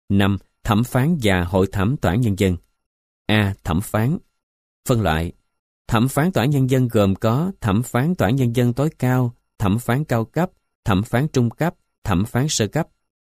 5. Thẩm phán và hội thẩm tòa án nhân dân. A. Thẩm phán. Phân loại. Thẩm phán tòa án nhân dân gồm có thẩm phán tòa án nhân dân tối cao, thẩm phán cao cấp, thẩm phán trung cấp, thẩm phán sơ cấp.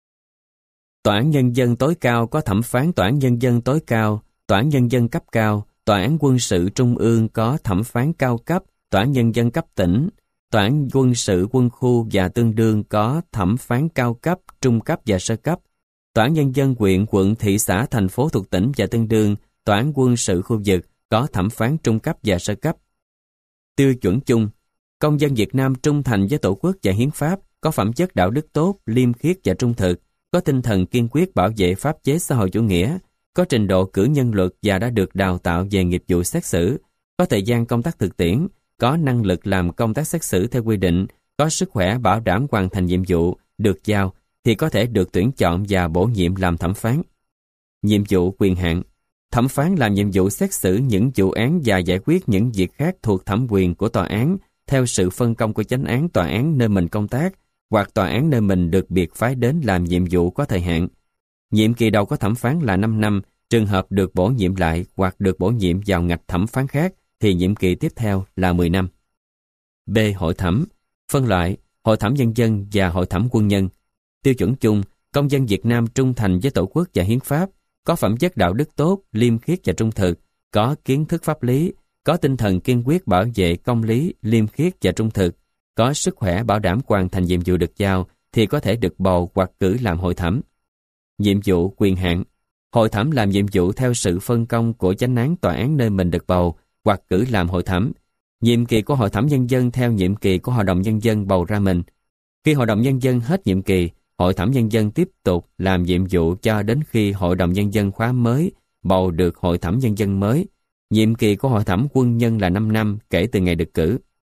Tòa án nhân dân tối cao có thẩm phán tòa án nhân dân tối cao, tòa án nhân dân cấp cao, tòa án quân sự trung ương có thẩm phán cao cấp, tòa án nhân dân cấp tỉnh, tòa án quân sự quân khu và tương đương có thẩm phán cao cấp, trung cấp và sơ cấp, tòa án nhân dân huyện, quận, thị xã, thành phố thuộc tỉnh và tương đương, tòa án quân sự khu vực có thẩm phán trung cấp và sơ cấp. Tiêu chuẩn chung: công dân Việt Nam trung thành với Tổ quốc và Hiến pháp, có phẩm chất đạo đức tốt, liêm khiết và trung thực, có tinh thần kiên quyết bảo vệ pháp chế xã hội chủ nghĩa, có trình độ cử nhân luật và đã được đào tạo về nghiệp vụ xét xử, có thời gian công tác thực tiễn, có năng lực làm công tác xét xử theo quy định, có sức khỏe bảo đảm hoàn thành nhiệm vụ được giao thì có thể được tuyển chọn và bổ nhiệm làm thẩm phán. Nhiệm vụ quyền hạn: thẩm phán làm nhiệm vụ xét xử những vụ án và giải quyết những việc khác thuộc thẩm quyền của tòa án theo sự phân công của chánh án tòa án nơi mình công tác hoặc tòa án nơi mình được biệt phái đến làm nhiệm vụ có thời hạn. Nhiệm kỳ đầu của thẩm phán là 5 năm, trường hợp được bổ nhiệm lại hoặc được bổ nhiệm vào ngạch thẩm phán khác thì nhiệm kỳ tiếp theo là 10 năm. B. Hội thẩm. Phân loại: hội thẩm nhân dân và hội thẩm quân nhân. Tiêu chuẩn chung: công dân Việt Nam trung thành với Tổ quốc và Hiến pháp, có phẩm chất đạo đức tốt, liêm khiết và trung thực, có kiến thức pháp lý, có tinh thần kiên quyết bảo vệ công lý, liêm khiết và trung thực, có sức khỏe bảo đảm hoàn thành nhiệm vụ được giao thì có thể được bầu hoặc cử làm hội thẩm. Nhiệm vụ quyền hạn: hội thẩm làm nhiệm vụ theo sự phân công của chánh án tòa án nơi mình được bầu hoặc cử làm hội thẩm. Nhiệm kỳ của hội thẩm nhân dân theo nhiệm kỳ của hội đồng nhân dân bầu ra mình. Khi hội đồng nhân dân hết nhiệm kỳ, hội thẩm nhân dân tiếp tục làm nhiệm vụ cho đến khi hội đồng nhân dân khóa mới bầu được hội thẩm nhân dân mới. Nhiệm kỳ của hội thẩm quân nhân là 5 năm kể từ ngày được cử.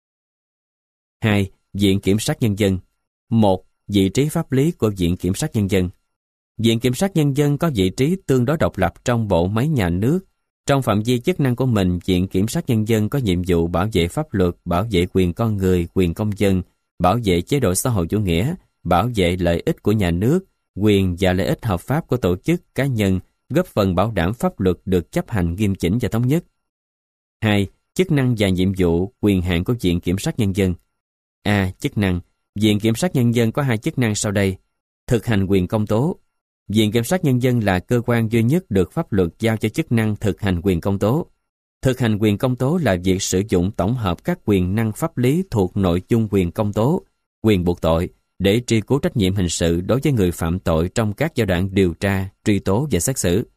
2. Viện Kiểm sát Nhân dân. 1. Vị trí pháp lý của Viện Kiểm sát Nhân dân. Viện Kiểm sát Nhân dân có vị trí tương đối độc lập trong bộ máy nhà nước. Trong phạm vi chức năng của mình, Viện Kiểm sát Nhân dân có nhiệm vụ bảo vệ pháp luật, bảo vệ quyền con người, quyền công dân, bảo vệ chế độ xã hội chủ nghĩa, bảo vệ lợi ích của nhà nước, quyền và lợi ích hợp pháp của tổ chức, cá nhân, góp phần bảo đảm pháp luật được chấp hành nghiêm chỉnh và thống nhất. 2. Chức năng và nhiệm vụ, quyền hạn của Viện Kiểm sát Nhân dân. A. Chức năng. Viện Kiểm sát Nhân dân có 2 chức năng sau đây. Thực hành quyền công tố. Viện Kiểm sát Nhân dân là cơ quan duy nhất được pháp luật giao cho chức năng thực hành quyền công tố. Thực hành quyền công tố là việc sử dụng tổng hợp các quyền năng pháp lý thuộc nội dung quyền công tố, quyền buộc tội, để truy cứu trách nhiệm hình sự đối với người phạm tội trong các giai đoạn điều tra, truy tố và xét xử.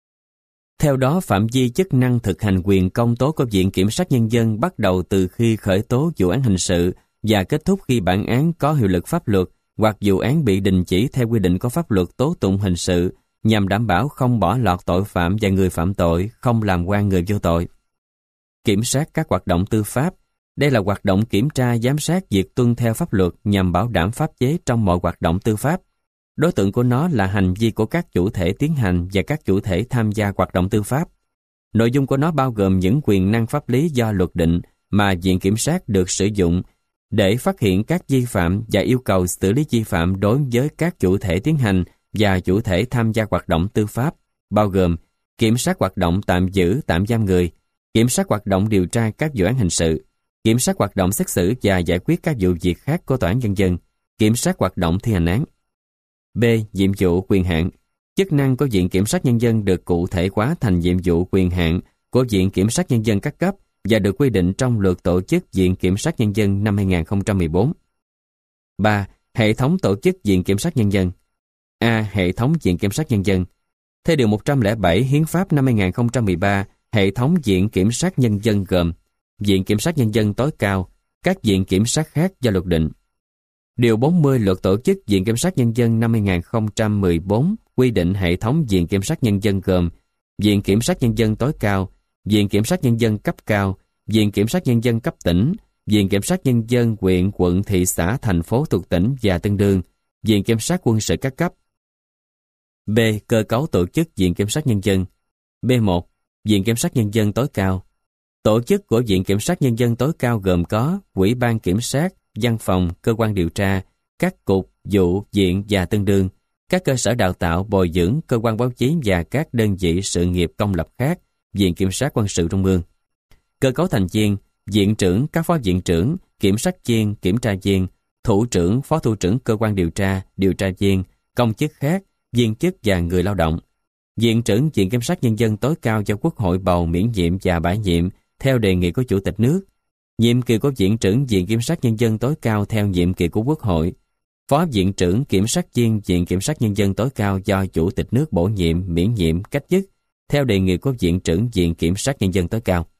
Theo đó, phạm vi chức năng thực hành quyền công tố của Viện Kiểm sát Nhân dân bắt đầu từ khi khởi tố vụ án hình sự và kết thúc khi bản án có hiệu lực pháp luật hoặc vụ án bị đình chỉ theo quy định của pháp luật tố tụng hình sự nhằm đảm bảo không bỏ lọt tội phạm và người phạm tội, không làm oan người vô tội. Kiểm sát các hoạt động tư pháp. Đây là hoạt động kiểm tra giám sát việc tuân theo pháp luật nhằm bảo đảm pháp chế trong mọi hoạt động tư pháp. Đối tượng của nó là hành vi của các chủ thể tiến hành và các chủ thể tham gia hoạt động tư pháp. Nội dung của nó bao gồm những quyền năng pháp lý do luật định mà Viện Kiểm sát được sử dụng để phát hiện các vi phạm và yêu cầu xử lý vi phạm đối với các chủ thể tiến hành và chủ thể tham gia hoạt động tư pháp, bao gồm kiểm soát hoạt động tạm giữ, tạm giam người, kiểm soát hoạt động điều tra các vụ án hình sự, kiểm soát hoạt động xét xử và giải quyết các vụ việc khác của tòa án nhân dân, kiểm soát hoạt động thi hành án. B. Nhiệm vụ quyền hạn. Chức năng của Viện Kiểm sát Nhân dân được cụ thể hóa thành nhiệm vụ quyền hạn của Viện Kiểm sát Nhân dân các cấp và được quy định trong Luật Tổ chức Viện Kiểm sát Nhân dân năm 2014. 3. Hệ thống tổ chức Viện Kiểm sát Nhân dân. A. Hệ thống Viện Kiểm sát Nhân dân. Theo Điều 107 Hiến pháp năm 2013, hệ thống Viện Kiểm sát Nhân dân gồm Viện Kiểm sát Nhân dân tối cao, các viện kiểm sát khác do luật định. Điều 40 Luật Tổ chức Viện Kiểm sát Nhân dân năm 2014 quy định hệ thống Viện Kiểm sát Nhân dân gồm Viện Kiểm sát Nhân dân tối cao, Viện Kiểm sát Nhân dân cấp cao, Viện Kiểm sát Nhân dân cấp tỉnh, Viện Kiểm sát Nhân dân huyện, quận, thị xã, thành phố thuộc tỉnh và tương đương, Viện Kiểm sát quân sự các cấp. B. Cơ cấu tổ chức Viện Kiểm sát Nhân dân. B1. Viện Kiểm sát Nhân dân tối cao. Tổ chức của Viện Kiểm sát Nhân dân tối cao gồm có Ủy ban Kiểm sát, văn phòng, cơ quan điều tra, các cục, vụ, viện và tương đương, các cơ sở đào tạo, bồi dưỡng, cơ quan báo chí và các đơn vị sự nghiệp công lập khác, Viện Kiểm sát Quân sự Trung ương. Cơ cấu thành viên: viện trưởng, các phó viện trưởng, kiểm sát viên, kiểm tra viên, thủ trưởng, phó thủ trưởng cơ quan điều tra viên, công chức khác, viên chức và người lao động. Viện trưởng Viện Kiểm sát Nhân dân tối cao do Quốc hội bầu, miễn nhiệm và bãi nhiệm theo đề nghị của Chủ tịch nước. Nhiệm kỳ của Viện trưởng Viện Kiểm sát Nhân dân tối cao theo nhiệm kỳ của Quốc hội. Phó Viện trưởng Kiểm sát viên Viện Kiểm sát Nhân dân tối cao do Chủ tịch nước bổ nhiệm, miễn nhiệm, cách chức theo đề nghị của Viện trưởng Viện Kiểm sát Nhân dân tối cao.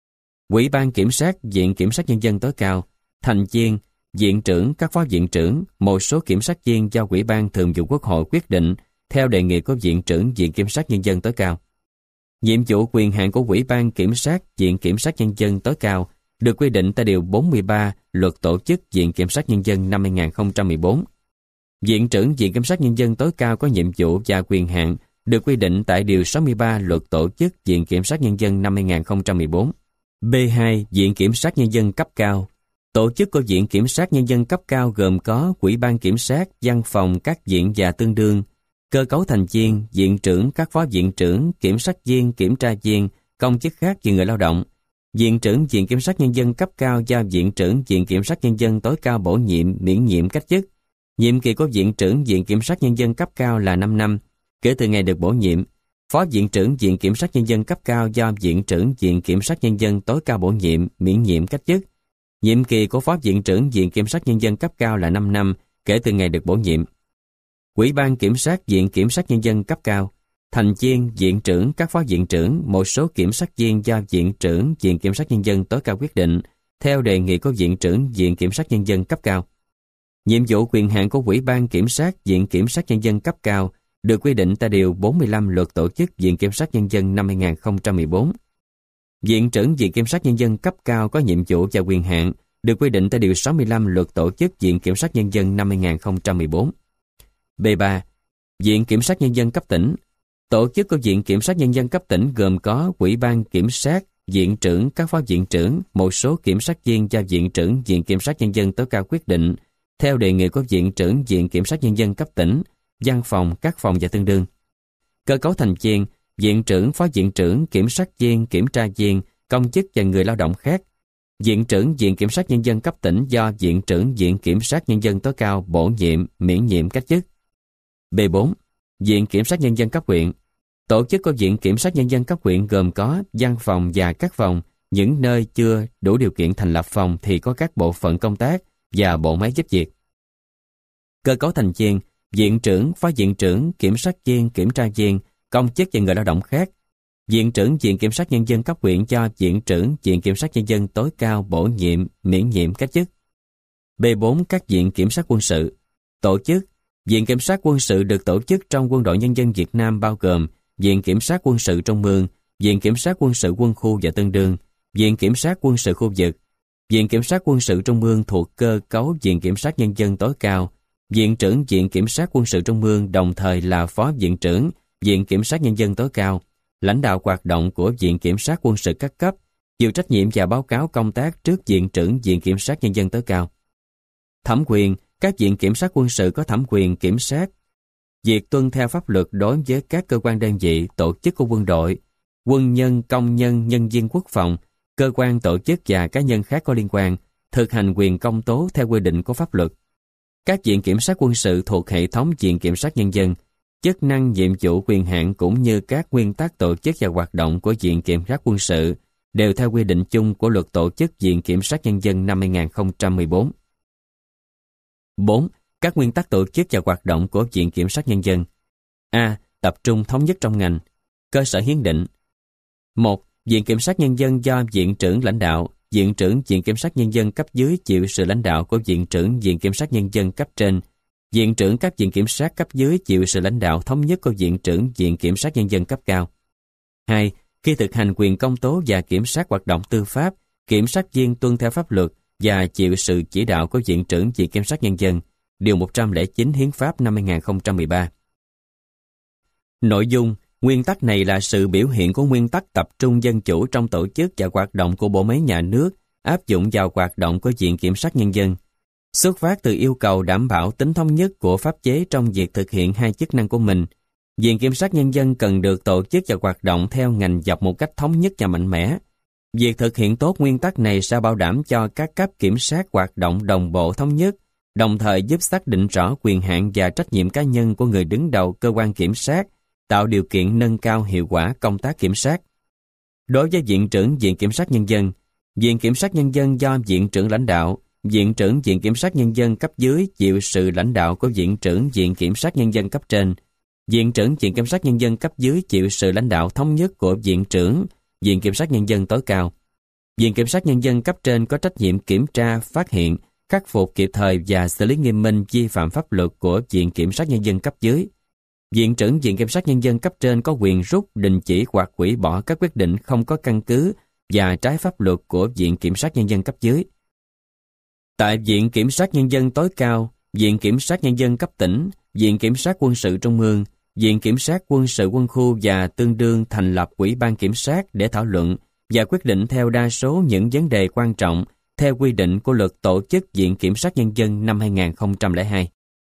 Ủy ban Kiểm sát Viện Kiểm sát Nhân dân tối cao, thành viên, viện trưởng, các phó viện trưởng, một số kiểm sát viên do Ủy ban Thường vụ Quốc hội quyết định theo đề nghị của Viện trưởng Viện Kiểm sát Nhân dân tối cao. Nhiệm vụ quyền hạn của Ủy ban Kiểm sát Viện Kiểm sát Nhân dân tối cao được quy định tại Điều 43 Luật Tổ chức Viện Kiểm sát Nhân dân năm 2014. Viện trưởng Viện Kiểm sát Nhân dân tối cao có nhiệm vụ và quyền hạn được quy định tại Điều 63 Luật Tổ chức Viện Kiểm sát Nhân dân năm 2014. B2. Viện Kiểm sát Nhân dân cấp cao. Tổ chức của Viện Kiểm sát Nhân dân cấp cao gồm có Ủy ban Kiểm sát, văn phòng các viện và tương đương, cơ cấu thành viên, viện trưởng, các phó viện trưởng, kiểm sát viên, kiểm tra viên, công chức khác và người lao động. Viện trưởng Viện Kiểm sát Nhân dân cấp cao do Viện trưởng Viện Kiểm sát Nhân dân tối cao bổ nhiệm, miễn nhiệm, cách chức. Nhiệm kỳ của Viện trưởng Viện Kiểm sát Nhân dân cấp cao là 5 năm, kể từ ngày được bổ nhiệm. Phó Viện trưởng Viện Kiểm sát Nhân dân cấp cao do Viện trưởng Viện Kiểm sát Nhân dân tối cao bổ nhiệm, miễn nhiệm, cách chức. Nhiệm kỳ của Phó Viện trưởng Viện Kiểm sát Nhân dân cấp cao là 5 năm, kể từ ngày được bổ nhiệm. Ủy ban Kiểm sát Viện Kiểm sát Nhân dân cấp cao, thành viên, viện trưởng, các phó viện trưởng, một số kiểm sát viên do Viện trưởng Viện Kiểm sát Nhân dân tối cao quyết định theo đề nghị của Viện trưởng Viện Kiểm sát Nhân dân cấp cao. Nhiệm vụ quyền hạn của Ủy ban Kiểm sát Viện Kiểm sát Nhân dân cấp cao được quy định tại Điều 45 Luật Tổ chức Viện Kiểm sát Nhân dân năm 2014. Viện trưởng Viện Kiểm sát Nhân dân cấp cao có nhiệm vụ và quyền hạn được quy định tại Điều 65 Luật Tổ chức Viện Kiểm sát Nhân dân năm 2014. B3. Viện Kiểm sát Nhân dân cấp tỉnh. Tổ chức của Viện Kiểm sát Nhân dân cấp tỉnh gồm có Ủy ban Kiểm sát, viện trưởng, các phó viện trưởng, một số kiểm sát viên do Viện trưởng Viện Kiểm sát Nhân dân tối cao quyết định theo đề nghị của Viện trưởng Viện Kiểm sát Nhân dân cấp tỉnh, văn phòng, các phòng và tương đương. Cơ cấu thành viên, viện trưởng, phó viện trưởng, kiểm sát viên, kiểm tra viên, công chức và người lao động khác. Viện trưởng Viện Kiểm sát Nhân dân cấp tỉnh do Viện trưởng Viện Kiểm sát Nhân dân tối cao bổ nhiệm, miễn nhiệm, cách chức. B4. Viện Kiểm sát Nhân dân cấp huyện. Tổ chức của Viện Kiểm sát Nhân dân cấp huyện gồm có văn phòng và các phòng. Những nơi chưa đủ điều kiện thành lập phòng thì có các bộ phận công tác và bộ máy giúp việc. Cơ cấu thành viên, viện trưởng, phó viện trưởng, kiểm sát viên, kiểm tra viên, công chức và người lao động khác. Viện trưởng Viện Kiểm sát Nhân dân cấp huyện do Viện trưởng Viện Kiểm sát Nhân dân tối cao bổ nhiệm, miễn nhiệm, cách chức. B4. Các viện kiểm sát quân sự. Tổ chức. Viện Kiểm sát quân sự được tổ chức trong Quân đội Nhân dân Việt Nam bao gồm Viện Kiểm sát quân sự Trung ương, Viện Kiểm sát quân sự quân khu và tương đương, Viện Kiểm sát quân sự khu vực. Viện Kiểm sát quân sự Trung ương thuộc cơ cấu Viện Kiểm sát Nhân dân tối cao. Viện trưởng Viện Kiểm sát quân sự Trung ương đồng thời là Phó Viện trưởng Viện Kiểm sát Nhân dân tối cao, lãnh đạo hoạt động của Viện Kiểm sát quân sự các cấp, chịu trách nhiệm và báo cáo công tác trước Viện trưởng Viện Kiểm sát Nhân dân tối cao. Thẩm quyền. Các viện kiểm sát quân sự có thẩm quyền kiểm sát việc tuân theo pháp luật đối với các cơ quan đơn vị, tổ chức của quân đội, quân nhân, công nhân, nhân viên quốc phòng, cơ quan, tổ chức và cá nhân khác có liên quan, thực hành quyền công tố theo quy định của pháp luật. Các viện kiểm sát quân sự thuộc hệ thống Viện Kiểm sát Nhân dân, chức năng, nhiệm vụ, quyền hạn cũng như các nguyên tắc tổ chức và hoạt động của Viện Kiểm sát quân sự đều theo quy định chung của Luật Tổ chức Viện Kiểm sát Nhân dân năm 2014. 4. Các nguyên tắc tổ chức và hoạt động của Viện Kiểm sát Nhân dân. A. Tập trung thống nhất trong ngành. Cơ sở hiến định. 1. Viện Kiểm sát Nhân dân do Viện trưởng lãnh đạo. Viện trưởng Viện Kiểm sát Nhân dân cấp dưới chịu sự lãnh đạo của Viện trưởng Viện Kiểm sát Nhân dân cấp trên. Viện trưởng các viện kiểm sát cấp dưới chịu sự lãnh đạo thống nhất của Viện trưởng Viện Kiểm sát Nhân dân cấp cao. 2. Khi thực hành quyền công tố và kiểm soát hoạt động tư pháp, kiểm sát viên tuân theo pháp luật và chịu sự chỉ đạo của Viện trưởng Viện Kiểm sát Nhân dân, Điều 109 Hiến pháp năm 2013. Nội dung, nguyên tắc này là sự biểu hiện của nguyên tắc tập trung dân chủ trong tổ chức và hoạt động của bộ máy nhà nước, áp dụng vào hoạt động của Viện Kiểm sát Nhân dân. Xuất phát từ yêu cầu đảm bảo tính thống nhất của pháp chế trong việc thực hiện hai chức năng của mình, Viện Kiểm sát Nhân dân cần được tổ chức và hoạt động theo ngành dọc một cách thống nhất và mạnh mẽ. Việc thực hiện tốt nguyên tắc này sẽ bảo đảm cho các cấp kiểm sát hoạt động đồng bộ thống nhất, đồng thời giúp xác định rõ quyền hạn và trách nhiệm cá nhân của người đứng đầu cơ quan kiểm sát, tạo điều kiện nâng cao hiệu quả công tác kiểm sát. Đối với Viện trưởng Viện Kiểm sát Nhân dân, Viện Kiểm sát Nhân dân do Viện trưởng lãnh đạo, Viện trưởng Viện Kiểm sát Nhân dân cấp dưới chịu sự lãnh đạo của Viện trưởng Viện Kiểm sát Nhân dân cấp trên. Viện trưởng Viện Kiểm sát Nhân dân cấp dưới chịu sự lãnh đạo thống nhất của Viện trưởng Viện Kiểm sát Nhân dân tối cao. Viện Kiểm sát Nhân dân cấp trên có trách nhiệm kiểm tra, phát hiện, khắc phục kịp thời và xử lý nghiêm minh vi phạm pháp luật của Viện Kiểm sát Nhân dân cấp dưới. Viện trưởng Viện Kiểm sát Nhân dân cấp trên có quyền rút, đình chỉ hoặc hủy bỏ các quyết định không có căn cứ và trái pháp luật của Viện Kiểm sát Nhân dân cấp dưới. Tại Viện Kiểm sát Nhân dân tối cao, Viện Kiểm sát Nhân dân cấp tỉnh, Viện Kiểm sát Quân sự Trung ương, Viện Kiểm sát Quân sự Quân khu và tương đương thành lập Ủy ban Kiểm sát để thảo luận và quyết định theo đa số những vấn đề quan trọng theo quy định của Luật Tổ chức Viện Kiểm sát Nhân dân năm 2002.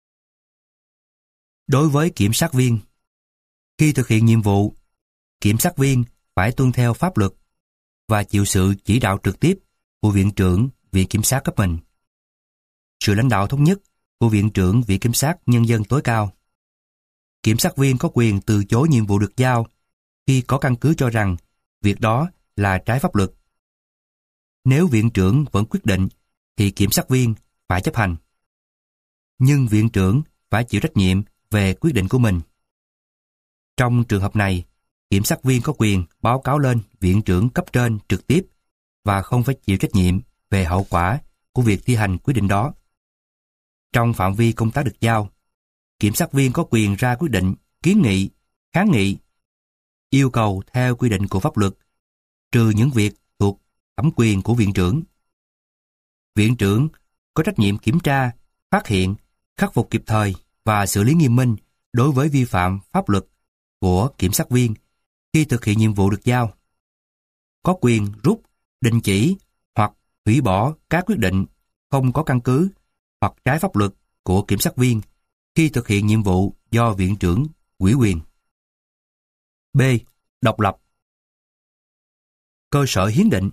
Đối với kiểm sát viên, khi thực hiện nhiệm vụ, kiểm sát viên phải tuân theo pháp luật và chịu sự chỉ đạo trực tiếp của Viện trưởng Viện Kiểm sát cấp mình, sự lãnh đạo thống nhất của Viện trưởng Viện Kiểm sát Nhân dân tối cao. Kiểm sát viên có quyền từ chối nhiệm vụ được giao khi có căn cứ cho rằng việc đó là trái pháp luật. Nếu viện trưởng vẫn quyết định thì kiểm sát viên phải chấp hành. Nhưng viện trưởng phải chịu trách nhiệm về quyết định của mình. Trong trường hợp này, kiểm sát viên có quyền báo cáo lên viện trưởng cấp trên trực tiếp và không phải chịu trách nhiệm về hậu quả của việc thi hành quyết định đó. Trong phạm vi công tác được giao, kiểm sát viên có quyền ra quyết định, kiến nghị, kháng nghị, yêu cầu theo quy định của pháp luật, trừ những việc thuộc thẩm quyền của viện trưởng. Viện trưởng có trách nhiệm kiểm tra, phát hiện, khắc phục kịp thời và xử lý nghiêm minh đối với vi phạm pháp luật của kiểm sát viên khi thực hiện nhiệm vụ được giao. Có quyền rút, đình chỉ hoặc hủy bỏ các quyết định không có căn cứ hoặc trái pháp luật của kiểm sát viên khi thực hiện nhiệm vụ do viện trưởng ủy quyền. B. Độc lập. Cơ sở hiến định.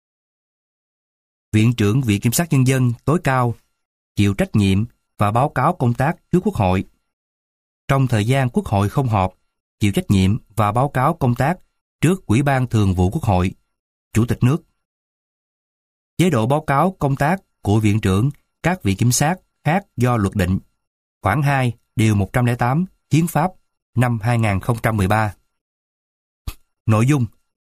Viện trưởng Viện Kiểm sát Nhân dân tối cao chịu trách nhiệm và báo cáo công tác trước Quốc hội. Trong thời gian Quốc hội không họp, chịu trách nhiệm và báo cáo công tác trước Ủy ban Thường vụ Quốc hội, Chủ tịch nước. Chế độ báo cáo công tác của viện trưởng các viện kiểm sát khác do luật định. Khoản 2, điều 108 Hiến pháp năm 2013. Nội dung: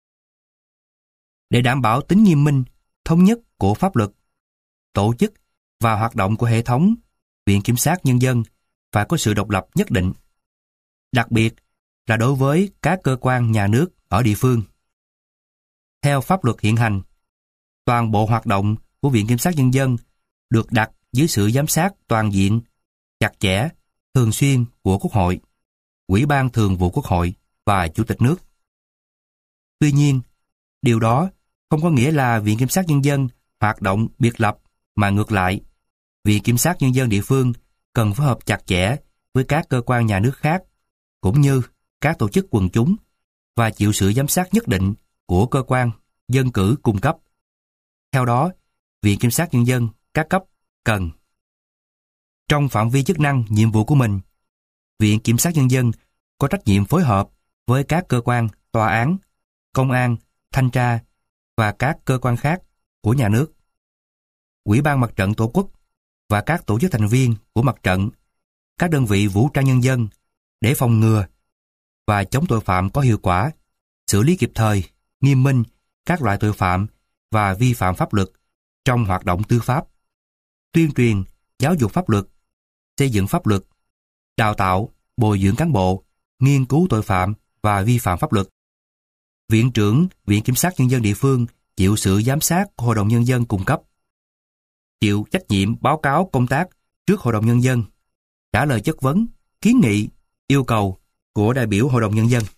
để đảm bảo tính nghiêm minh, thống nhất của pháp luật, tổ chức và hoạt động của hệ thống Viện Kiểm sát Nhân dân phải có sự độc lập nhất định, đặc biệt là đối với các cơ quan nhà nước ở địa phương. Theo pháp luật hiện hành, toàn bộ hoạt động của Viện Kiểm sát Nhân dân được đặt dưới sự giám sát toàn diện, chặt chẽ, thường xuyên của Quốc hội, Ủy ban Thường vụ Quốc hội và Chủ tịch nước. Tuy nhiên, điều đó không có nghĩa là Viện Kiểm sát Nhân dân hoạt động biệt lập, mà ngược lại, Viện Kiểm sát Nhân dân địa phương cần phối hợp chặt chẽ với các cơ quan nhà nước khác, cũng như các tổ chức quần chúng, và chịu sự giám sát nhất định của cơ quan dân cử cung cấp. Theo đó, Viện Kiểm sát Nhân dân các cấp cần: trong phạm vi chức năng, nhiệm vụ của mình, Viện Kiểm sát Nhân dân có trách nhiệm phối hợp với các cơ quan tòa án, công an, thanh tra và các cơ quan khác của nhà nước, Ủy ban Mặt trận Tổ quốc và các tổ chức thành viên của mặt trận, các đơn vị vũ trang nhân dân để phòng ngừa và chống tội phạm có hiệu quả, xử lý kịp thời, nghiêm minh các loại tội phạm và vi phạm pháp luật trong hoạt động tư pháp, tuyên truyền, giáo dục pháp luật, xây dựng pháp luật, đào tạo, bồi dưỡng cán bộ, nghiên cứu tội phạm và vi phạm pháp luật. Viện trưởng Viện Kiểm sát Nhân dân địa phương chịu sự giám sát của Hội đồng Nhân dân cung cấp, chịu trách nhiệm báo cáo công tác trước Hội đồng Nhân dân, trả lời chất vấn, kiến nghị, yêu cầu của đại biểu Hội đồng Nhân dân.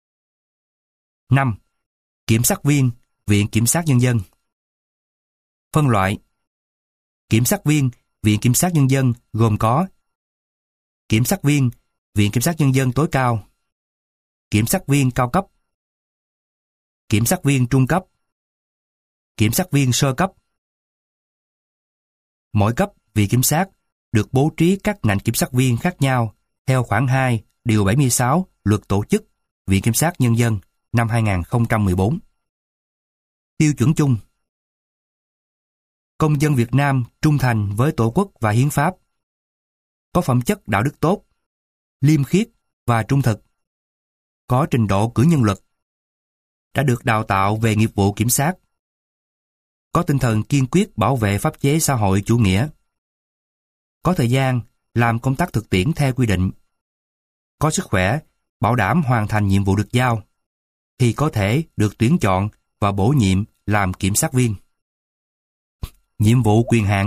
5. Kiểm sát viên Viện Kiểm sát Nhân dân. Phân loại: kiểm sát viên Viện Kiểm sát Nhân dân gồm có Kiểm sát viên, Viện Kiểm sát Nhân dân tối cao, Kiểm sát viên cao cấp, Kiểm sát viên trung cấp, Kiểm sát viên sơ cấp. Mỗi cấp Viện Kiểm sát được bố trí các ngành kiểm sát viên khác nhau theo khoản 2, điều 76 Luật Tổ chức Viện Kiểm sát Nhân dân năm 2014. Tiêu chuẩn chung: công dân Việt Nam trung thành với Tổ quốc và Hiến pháp, có phẩm chất đạo đức tốt, liêm khiết và trung thực, có trình độ cử nhân luật, đã được đào tạo về nghiệp vụ kiểm sát, có tinh thần kiên quyết bảo vệ pháp chế xã hội chủ nghĩa, có thời gian làm công tác thực tiễn theo quy định, có sức khỏe, bảo đảm hoàn thành nhiệm vụ được giao, thì có thể được tuyển chọn và bổ nhiệm làm kiểm sát viên. Nhiệm vụ quyền hạn: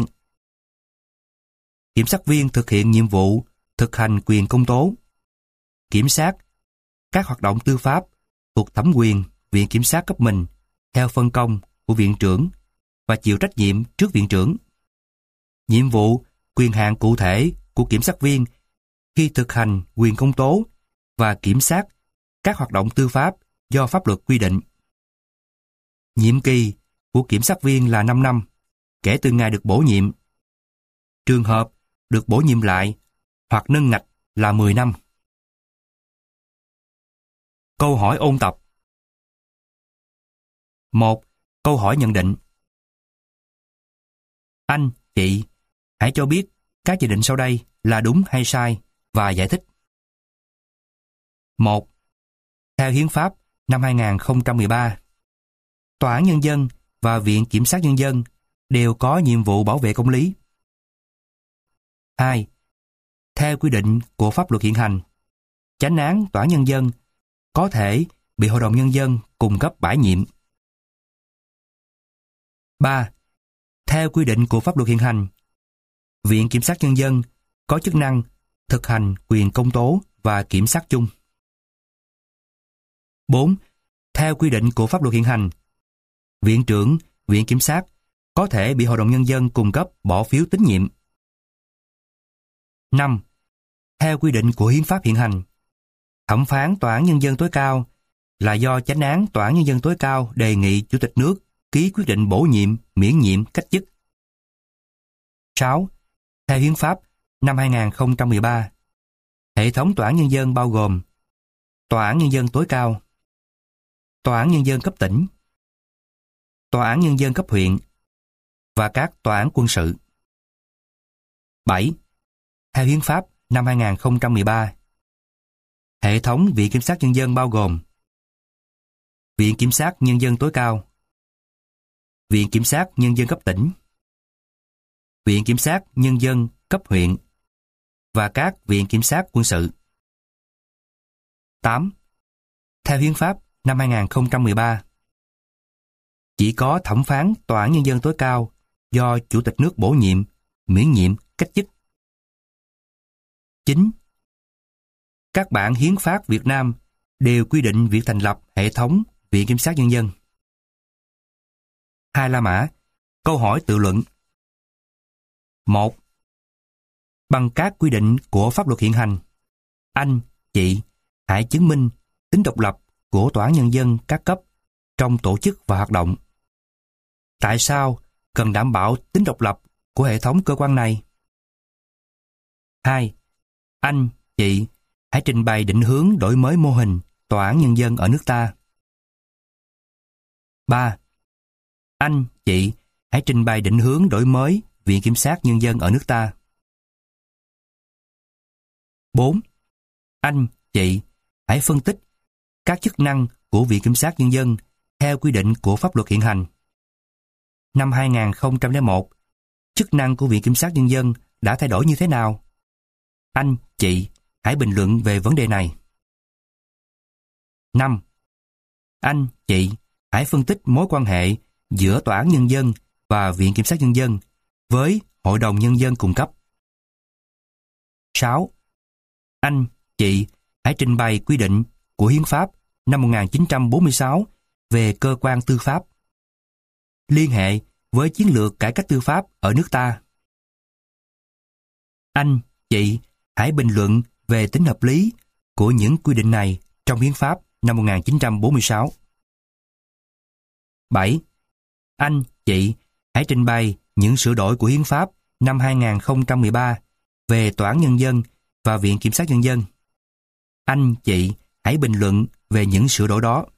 kiểm sát viên thực hiện nhiệm vụ thực hành quyền công tố, kiểm sát các hoạt động tư pháp thuộc thẩm quyền Viện Kiểm sát cấp mình theo phân công của Viện trưởng và chịu trách nhiệm trước Viện trưởng. Nhiệm vụ, quyền hạn cụ thể của kiểm sát viên khi thực hành quyền công tố và kiểm sát các hoạt động tư pháp do pháp luật quy định. Nhiệm kỳ của kiểm sát viên là 5 năm, kể từ ngày được bổ nhiệm. Trường hợp được bổ nhiệm lại hoặc nâng ngạch là 10 năm. Câu hỏi ôn tập. 1. Câu hỏi nhận định. Anh, chị, hãy cho biết các chỉ định sau đây là đúng hay sai và giải thích. 1. Theo Hiến pháp năm 2013, Tòa án Nhân dân và Viện Kiểm sát Nhân dân đều có nhiệm vụ bảo vệ công lý. 2. Theo quy định của pháp luật hiện hành, Chánh án Tòa án Nhân dân có thể bị Hội đồng Nhân dân cung cấp bãi nhiệm. 3. Theo quy định của pháp luật hiện hành, Viện Kiểm sát Nhân dân có chức năng thực hành quyền công tố và kiểm sát chung. 4. Theo quy định của pháp luật hiện hành, Viện trưởng Viện Kiểm sát có thể bị Hội đồng Nhân dân cung cấp bỏ phiếu tín nhiệm. 5. Theo quy định của Hiến pháp hiện hành, thẩm phán Tòa án Nhân dân tối cao là do Chánh án Tòa án Nhân dân tối cao đề nghị Chủ tịch nước ký quyết định bổ nhiệm, miễn nhiệm, cách chức. 6. Theo Hiến pháp năm 2013, hệ thống Tòa án Nhân dân bao gồm Tòa án Nhân dân tối cao, Tòa án Nhân dân cấp tỉnh, Tòa án Nhân dân cấp huyện và các tòa án quân sự. 7. Theo Hiến pháp năm 2013, hệ thống Viện Kiểm sát Nhân dân bao gồm Viện Kiểm sát Nhân dân tối cao, Viện Kiểm sát Nhân dân cấp tỉnh, Viện Kiểm sát Nhân dân cấp huyện và các viện kiểm sát quân sự. 8. Theo Hiến pháp năm 2013, chỉ có thẩm phán Tòa án Nhân dân tối cao do Chủ tịch nước bổ nhiệm, miễn nhiệm, cách chức. 9. Các bản hiến pháp Việt Nam đều quy định việc thành lập hệ thống Viện Kiểm sát Nhân dân. 2 La Mã. Câu hỏi tự luận. 1. Bằng các quy định của pháp luật hiện hành, anh, chị hãy chứng minh tính độc lập của Tòa án Nhân dân các cấp trong tổ chức và hoạt động. Tại sao cần đảm bảo tính độc lập của hệ thống cơ quan này? 2. Anh, chị hãy trình bày định hướng đổi mới mô hình Tòa án Nhân dân ở nước ta. 3. Anh, chị hãy trình bày định hướng đổi mới Viện Kiểm sát Nhân dân ở nước ta. 4. Anh, chị hãy phân tích các chức năng của Viện Kiểm sát Nhân dân theo quy định của pháp luật hiện hành. Năm 2001, chức năng của Viện Kiểm sát Nhân dân đã thay đổi như thế nào? Anh, chị hãy bình luận về vấn đề này. 5. Anh, chị hãy phân tích mối quan hệ giữa Tòa án Nhân dân và Viện Kiểm sát Nhân dân với Hội đồng Nhân dân cung cấp. 6. Anh, chị hãy trình bày quy định của Hiến pháp năm 1946 về cơ quan tư pháp, liên hệ với chiến lược cải cách tư pháp ở nước ta. Anh, chị, hãy bình luận về tính hợp lý của những quy định này trong Hiến pháp năm 1946. 7. Anh, chị, hãy trình bày những sửa đổi của Hiến pháp năm 2013 về Tòa án Nhân dân và Viện Kiểm sát Nhân dân. Anh, chị, hãy bình luận về những sửa đổi đó.